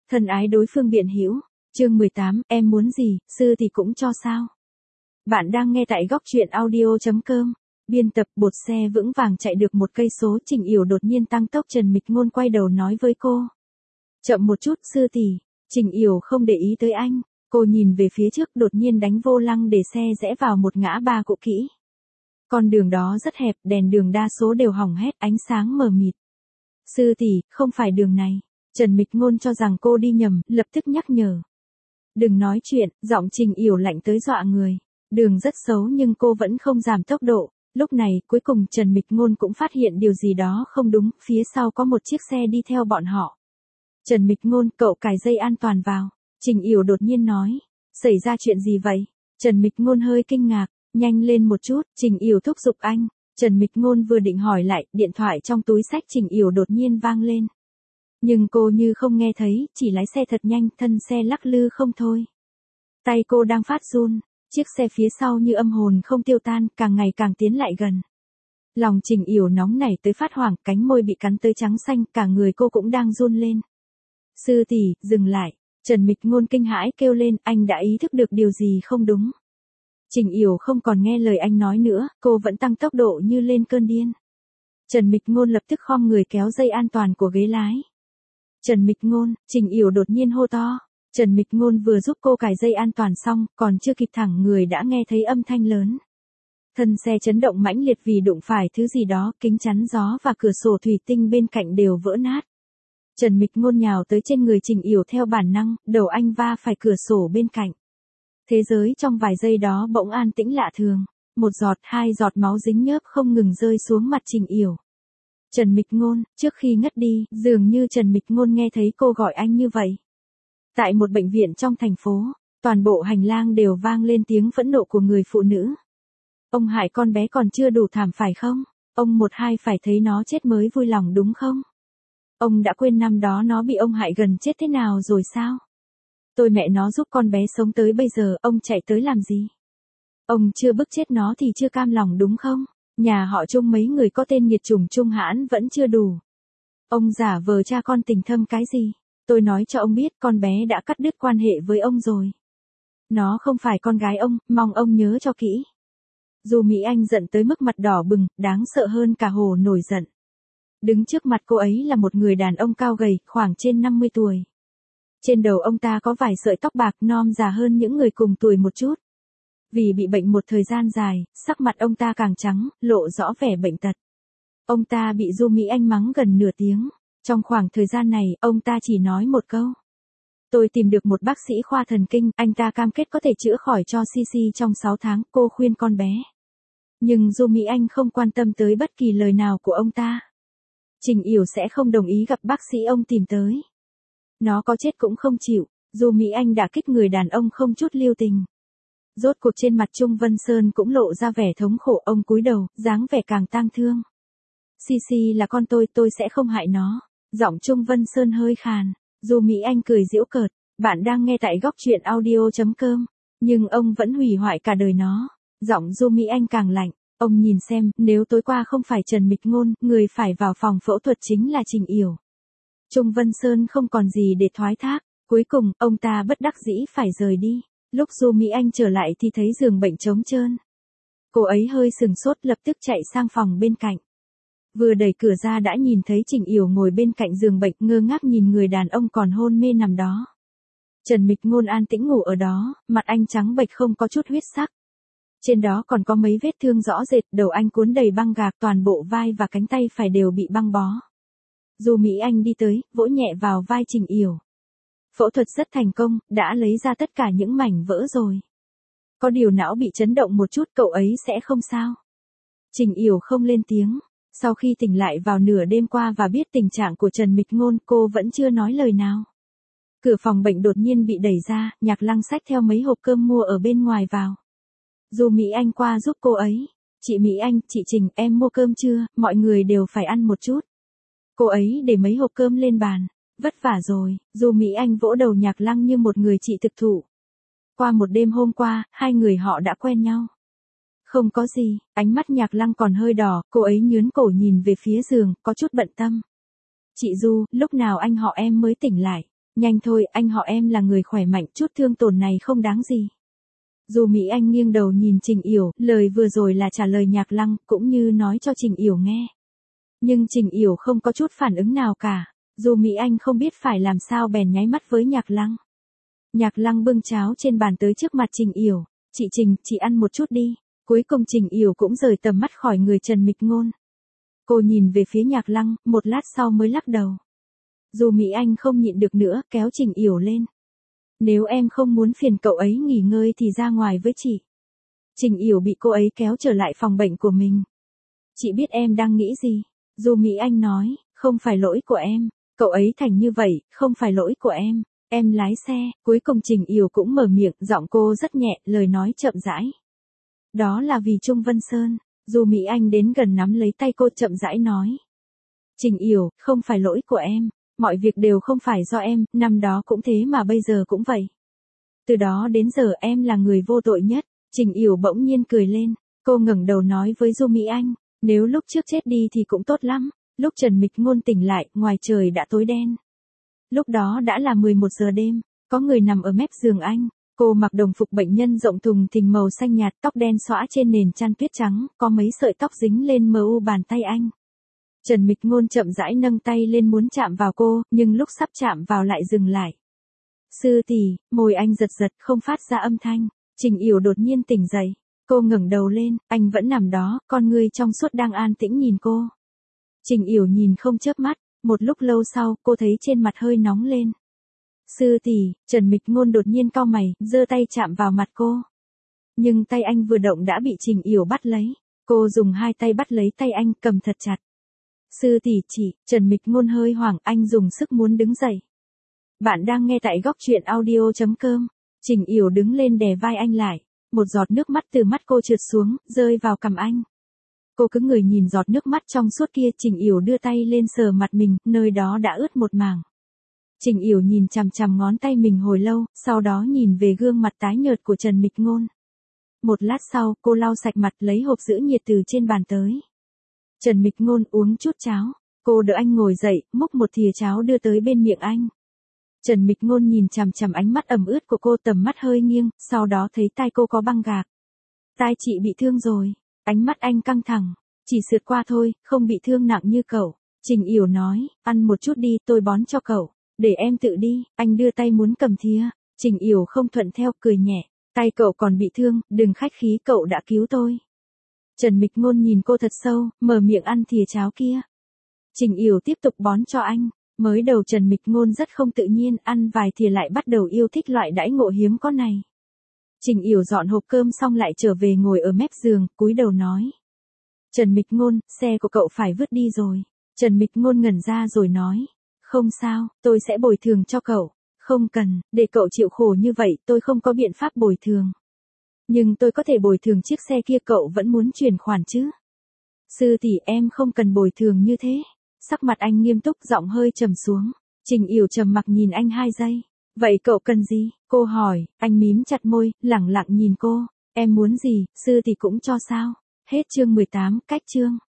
Thân ái đối phương biện hữu. Chương 18, em muốn gì, sư thì cũng cho sao. Bạn đang nghe tại góc truyện audio.com. Biên tập bột xe vững vàng chạy được 1 cây số, Trình Yểu đột nhiên tăng tốc. Trần Mịch Ngôn quay đầu nói với cô. Chậm một chút sư tỷ. Trình Yểu không để ý tới anh. Cô nhìn về phía trước, đột nhiên đánh vô lăng để xe rẽ vào một ngã ba cũ kỹ. Con đường đó rất hẹp, đèn đường đa số đều hỏng hết, ánh sáng mờ mịt. Sư tỷ, không phải đường này. Trần Mịch Ngôn cho rằng cô đi nhầm, lập tức nhắc nhở. Đừng nói chuyện, giọng Trình Yểu lạnh tới dọa người. Đường rất xấu nhưng cô vẫn không giảm tốc độ. Lúc này, cuối cùng Trần Mịch Ngôn cũng phát hiện điều gì đó không đúng, phía sau có một chiếc xe đi theo bọn họ. Trần Mịch Ngôn, cậu cài dây an toàn vào. Trình Yểu đột nhiên nói. Xảy ra chuyện gì vậy? Trần Mịch Ngôn hơi kinh ngạc. Nhanh lên một chút, Trình Yểu thúc giục anh. Trần Mịch Ngôn vừa định hỏi lại, điện thoại trong túi xách Trình Yểu đột nhiên vang lên. Nhưng cô như không nghe thấy, chỉ lái xe thật nhanh, thân xe lắc lư không thôi. Tay cô đang phát run, chiếc xe phía sau như âm hồn không tiêu tan, càng ngày càng tiến lại gần. Lòng Trình Yểu nóng nảy tới phát hoảng, cánh môi bị cắn tới trắng xanh, cả người cô cũng đang run lên. Sư tỷ, dừng lại. Trần Mịch Ngôn kinh hãi kêu lên, anh đã ý thức được điều gì không đúng. Trình Yểu không còn nghe lời anh nói nữa, cô vẫn tăng tốc độ như lên cơn điên. Trần Mịch Ngôn lập tức khom người kéo dây an toàn của ghế lái. Trần Mịch Ngôn, Trình Yểu đột nhiên hô to. Trần Mịch Ngôn vừa giúp cô cài dây an toàn xong, còn chưa kịp thẳng người đã nghe thấy âm thanh lớn. Thân xe chấn động mãnh liệt vì đụng phải thứ gì đó, kính chắn gió và cửa sổ thủy tinh bên cạnh đều vỡ nát. Trần Mịch Ngôn nhào tới trên người Trình Yểu theo bản năng, đầu anh va phải cửa sổ bên cạnh. Thế giới trong vài giây đó bỗng an tĩnh lạ thường. 1 giọt, 2 giọt máu dính nhớp không ngừng rơi xuống mặt Trình Yểu. Trần Mịch Ngôn, trước khi ngất đi, dường như Trần Mịch Ngôn nghe thấy cô gọi anh như vậy. Tại một bệnh viện trong thành phố, toàn bộ hành lang đều vang lên tiếng phẫn nộ của người phụ nữ. Ông hại con bé còn chưa đủ thảm phải không? Ông một hai phải thấy nó chết mới vui lòng đúng không? Ông đã quên năm đó nó bị ông hại gần chết thế nào rồi sao? Tôi mẹ nó giúp con bé sống tới bây giờ, ông chạy tới làm gì? Ông chưa bức chết nó thì chưa cam lòng đúng không? Nhà họ Trung mấy người có tên nghiệt chủng Trung Hãn vẫn chưa đủ. Ông giả vờ cha con tình thâm cái gì? Tôi nói cho ông biết con bé đã cắt đứt quan hệ với ông rồi. Nó không phải con gái ông, mong ông nhớ cho kỹ. Du Mỹ Anh giận tới mức mặt đỏ bừng, đáng sợ hơn cả Hồ nổi giận. Đứng trước mặt cô ấy là một người đàn ông cao gầy, khoảng trên 50 tuổi. Trên đầu ông ta có vài sợi tóc bạc, non già hơn những người cùng tuổi một chút. Vì bị bệnh một thời gian dài, sắc mặt ông ta càng trắng, lộ rõ vẻ bệnh tật. Ông ta bị Du Mỹ Anh mắng gần nửa tiếng. Trong khoảng thời gian này, ông ta chỉ nói một câu. Tôi tìm được một bác sĩ khoa thần kinh, anh ta cam kết có thể chữa khỏi cho Sisi trong 6 tháng, cô khuyên con bé. Nhưng Du Mỹ Anh không quan tâm tới bất kỳ lời nào của ông ta. Trình Yểu sẽ không đồng ý gặp bác sĩ ông tìm tới. Nó có chết cũng không chịu. Du Mỹ Anh đã kích người đàn ông không chút lưu tình. Rốt cuộc trên mặt Trung Vân Sơn cũng lộ ra vẻ thống khổ, ông cúi đầu, dáng vẻ càng tang thương. Sisi là con tôi sẽ không hại nó. Giọng Trung Vân Sơn hơi khàn. Du Mỹ Anh cười giễu cợt. Bạn đang nghe tại góc truyện audio.com. Nhưng ông vẫn hủy hoại cả đời nó. Giọng Du Mỹ Anh càng lạnh. Ông nhìn xem, nếu tối qua không phải Trần Mịch Ngôn, người phải vào phòng phẫu thuật chính là Trình Yểu. Trung Vân Sơn không còn gì để thoái thác. Cuối cùng, ông ta bất đắc dĩ phải rời đi. Lúc Du Mỹ Anh trở lại thì thấy giường bệnh trống trơn. Cô ấy hơi sừng sốt, lập tức chạy sang phòng bên cạnh. Vừa đẩy cửa ra đã nhìn thấy Trình Yểu ngồi bên cạnh giường bệnh, ngơ ngác nhìn người đàn ông còn hôn mê nằm đó. Trần Mịch Ngôn an tĩnh ngủ ở đó, mặt anh trắng bệch không có chút huyết sắc. Trên đó còn có mấy vết thương rõ rệt, đầu anh cuốn đầy băng gạc, toàn bộ vai và cánh tay phải đều bị băng bó. Du Mỹ Anh đi tới, vỗ nhẹ vào vai Trình Yểu. Phẫu thuật rất thành công, đã lấy ra tất cả những mảnh vỡ rồi. Có điều não bị chấn động một chút, cậu ấy sẽ không sao. Trình Yểu không lên tiếng. Sau khi tỉnh lại vào nửa đêm qua và biết tình trạng của Trần Mịch Ngôn, cô vẫn chưa nói lời nào. Cửa phòng bệnh đột nhiên bị đẩy ra, Nhạc Lăng xách theo mấy hộp cơm mua ở bên ngoài vào. Du Mỹ Anh qua giúp cô ấy. Chị Mỹ Anh, chị Trình, em mua cơm chưa, mọi người đều phải ăn một chút. Cô ấy để mấy hộp cơm lên bàn. Vất vả rồi. Du Mỹ Anh vỗ đầu Nhạc Lăng như một người chị thực thụ. Qua một đêm hôm qua, hai người họ đã quen nhau. Không có gì, ánh mắt Nhạc Lăng còn hơi đỏ, cô ấy nhướn cổ nhìn về phía giường, có chút bận tâm. Chị Du, lúc nào anh họ em mới tỉnh lại? Nhanh thôi, anh họ em là người khỏe mạnh, chút thương tổn này không đáng gì. Du Mỹ Anh nghiêng đầu nhìn Trình Yểu, lời vừa rồi là trả lời Nhạc Lăng, cũng như nói cho Trình Yểu nghe. Nhưng Trình Yểu không có chút phản ứng nào cả. Du Mỹ Anh không biết phải làm sao bèn nháy mắt với Nhạc Lăng. Nhạc Lăng bưng cháo trên bàn tới trước mặt Trình Yểu. Chị Trình, chị ăn một chút đi. Cuối cùng Trình Yểu cũng rời tầm mắt khỏi người Trần Mịch Ngôn. Cô nhìn về phía Nhạc Lăng, một lát sau mới lắc đầu. Du Mỹ Anh không nhịn được nữa, kéo Trình Yểu lên. Nếu em không muốn phiền cậu ấy nghỉ ngơi thì ra ngoài với chị. Trình Yểu bị cô ấy kéo trở lại phòng bệnh của mình. Chị biết em đang nghĩ gì. Du Mỹ Anh nói, không phải lỗi của em. Cậu ấy thành như vậy, không phải lỗi của em. Em lái xe. Cuối cùng Trình Yểu cũng mở miệng, giọng cô rất nhẹ, lời nói chậm rãi. Đó là vì Trung Vân Sơn. Du Mỹ Anh đến gần nắm lấy tay cô chậm rãi nói. Trình Yểu, không phải lỗi của em. Mọi việc đều không phải do em, năm đó cũng thế mà bây giờ cũng vậy. Từ đó đến giờ em là người vô tội nhất. Trình Yểu bỗng nhiên cười lên. Cô ngẩng đầu nói với Du Mỹ Anh. Nếu lúc trước chết đi thì cũng tốt lắm. Lúc Trần Mịch Ngôn tỉnh lại, ngoài trời đã tối đen. Lúc đó đã là 11 giờ đêm. Có người nằm ở mép giường anh. Cô mặc đồng phục bệnh nhân rộng thùng thình màu xanh nhạt, tóc đen xõa trên nền chăn tuyết trắng, có mấy sợi tóc dính lên mờ u bàn tay anh. Trần Mịch Ngôn chậm rãi nâng tay lên muốn chạm vào cô, nhưng lúc sắp chạm vào lại dừng lại. Sư tỷ, môi anh giật giật không phát ra âm thanh. Trình Yểu đột nhiên tỉnh dậy. Cô ngẩng đầu lên, anh vẫn nằm đó, con ngươi trong suốt đang an tĩnh nhìn cô. Trình Yểu nhìn không chớp mắt, một lúc lâu sau, cô thấy trên mặt hơi nóng lên. Sư tỷ, Trần Mịch Ngôn đột nhiên cau mày, giơ tay chạm vào mặt cô. Nhưng tay anh vừa động đã bị Trình Yểu bắt lấy. Cô dùng hai tay bắt lấy tay anh, cầm thật chặt. Sư tỷ chỉ, Trần Mịch Ngôn hơi hoảng, anh dùng sức muốn đứng dậy. Bạn đang nghe tại góc truyện audio.com. Trình Yểu đứng lên đè vai anh lại. Một giọt nước mắt từ mắt cô trượt xuống, rơi vào cằm anh. Cô cứng người nhìn giọt nước mắt trong suốt kia. Trình Yểu đưa tay lên sờ mặt mình, nơi đó đã ướt một mảng. Trình Yểu nhìn chằm chằm ngón tay mình hồi lâu, sau đó nhìn về gương mặt tái nhợt của Trần Mịch Ngôn. Một lát sau, cô lau sạch mặt lấy hộp giữ nhiệt từ trên bàn tới. Trần Mịch Ngôn uống chút cháo. Cô đỡ anh ngồi dậy, múc một thìa cháo đưa tới bên miệng anh. Trần Mịch Ngôn nhìn chằm chằm ánh mắt ẩm ướt của cô, tầm mắt hơi nghiêng, sau đó thấy tai cô có băng gạc. Tai chị bị thương rồi. Ánh mắt anh căng thẳng. Chỉ sượt qua thôi, không bị thương nặng như cậu. Trình Yểu nói, ăn một chút đi, tôi bón cho cậu. Để em tự đi. Anh đưa tay muốn cầm thìa. Trình Yểu không thuận theo, cười nhẹ. Tay cậu còn bị thương, đừng khách khí, cậu đã cứu tôi. Trần Mịch Ngôn nhìn cô thật sâu, mở miệng ăn thìa cháo kia. Trình Yểu tiếp tục bón cho anh. Mới đầu Trần Mịch Ngôn rất không tự nhiên, ăn vài thìa lại bắt đầu yêu thích loại đãi ngộ hiếm có này. Trình Yểu dọn hộp cơm xong lại trở về ngồi ở mép giường, cúi đầu nói. Trần Mịch Ngôn, xe của cậu phải vứt đi rồi. Trần Mịch Ngôn ngẩn ra rồi nói. Không sao, tôi sẽ bồi thường cho cậu. Không cần, để cậu chịu khổ như vậy, tôi không có biện pháp bồi thường. Nhưng tôi có thể bồi thường chiếc xe kia, cậu vẫn muốn chuyển khoản chứ. Sư tỷ, em không cần bồi thường như thế. Sắc mặt anh nghiêm túc, giọng hơi trầm xuống. Trình Yểu trầm mặc nhìn anh 2 giây. Vậy cậu cần gì? Cô hỏi. Anh mím chặt môi, lẳng lặng nhìn cô. Em muốn gì, sư tỷ cũng cho sao? Hết chương 18, cách chương.